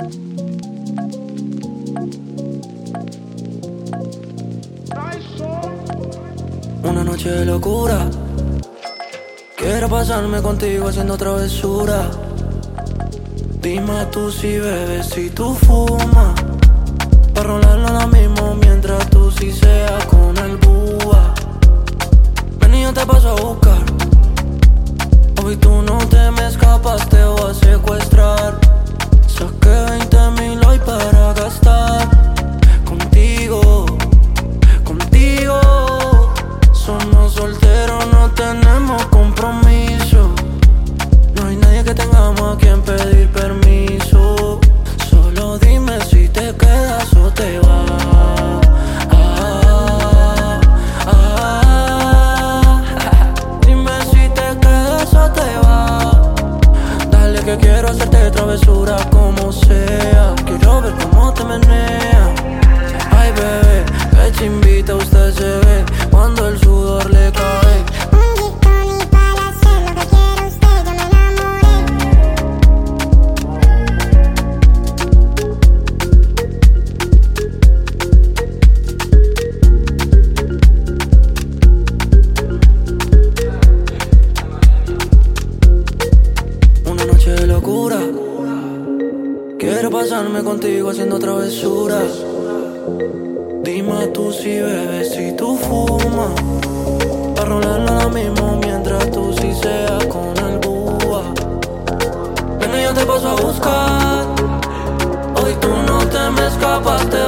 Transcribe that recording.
Una noche de locura, quiero pasarme contigo haciendo travesura. Dime tú si bebes, si tú fumas, pa' rolarlo ahora mismo mientras tú sí seas con el búa. Ven y yo te paso a buscar, hoy tú no te me escapas, te voy a secuestrar. Saqué 20,000 hoy para gastar contigo, contigo. Somos solteros, no tenemos compromiso. No hay nadie que tengamos a quien pedir permiso. Solo dime si te quedas o te vas. Dime si te quedas o te vas. Dale que quiero hacerte travesura como sea. Quiero ver cómo te meneas. Ay bebé, que te invita, usted se ve cuando el sudor le cae. Un gitón y para hacer lo que quiere usted, yo me enamoré. Una noche de locura, quiero pasarme contigo haciendo travesuras. Dime tú si bebes, si tú fumas, pa' rolarlo ahora mismo mientras tú sí seas con el búa. Ven y yo te paso a buscar, hoy tú no te me escapas, te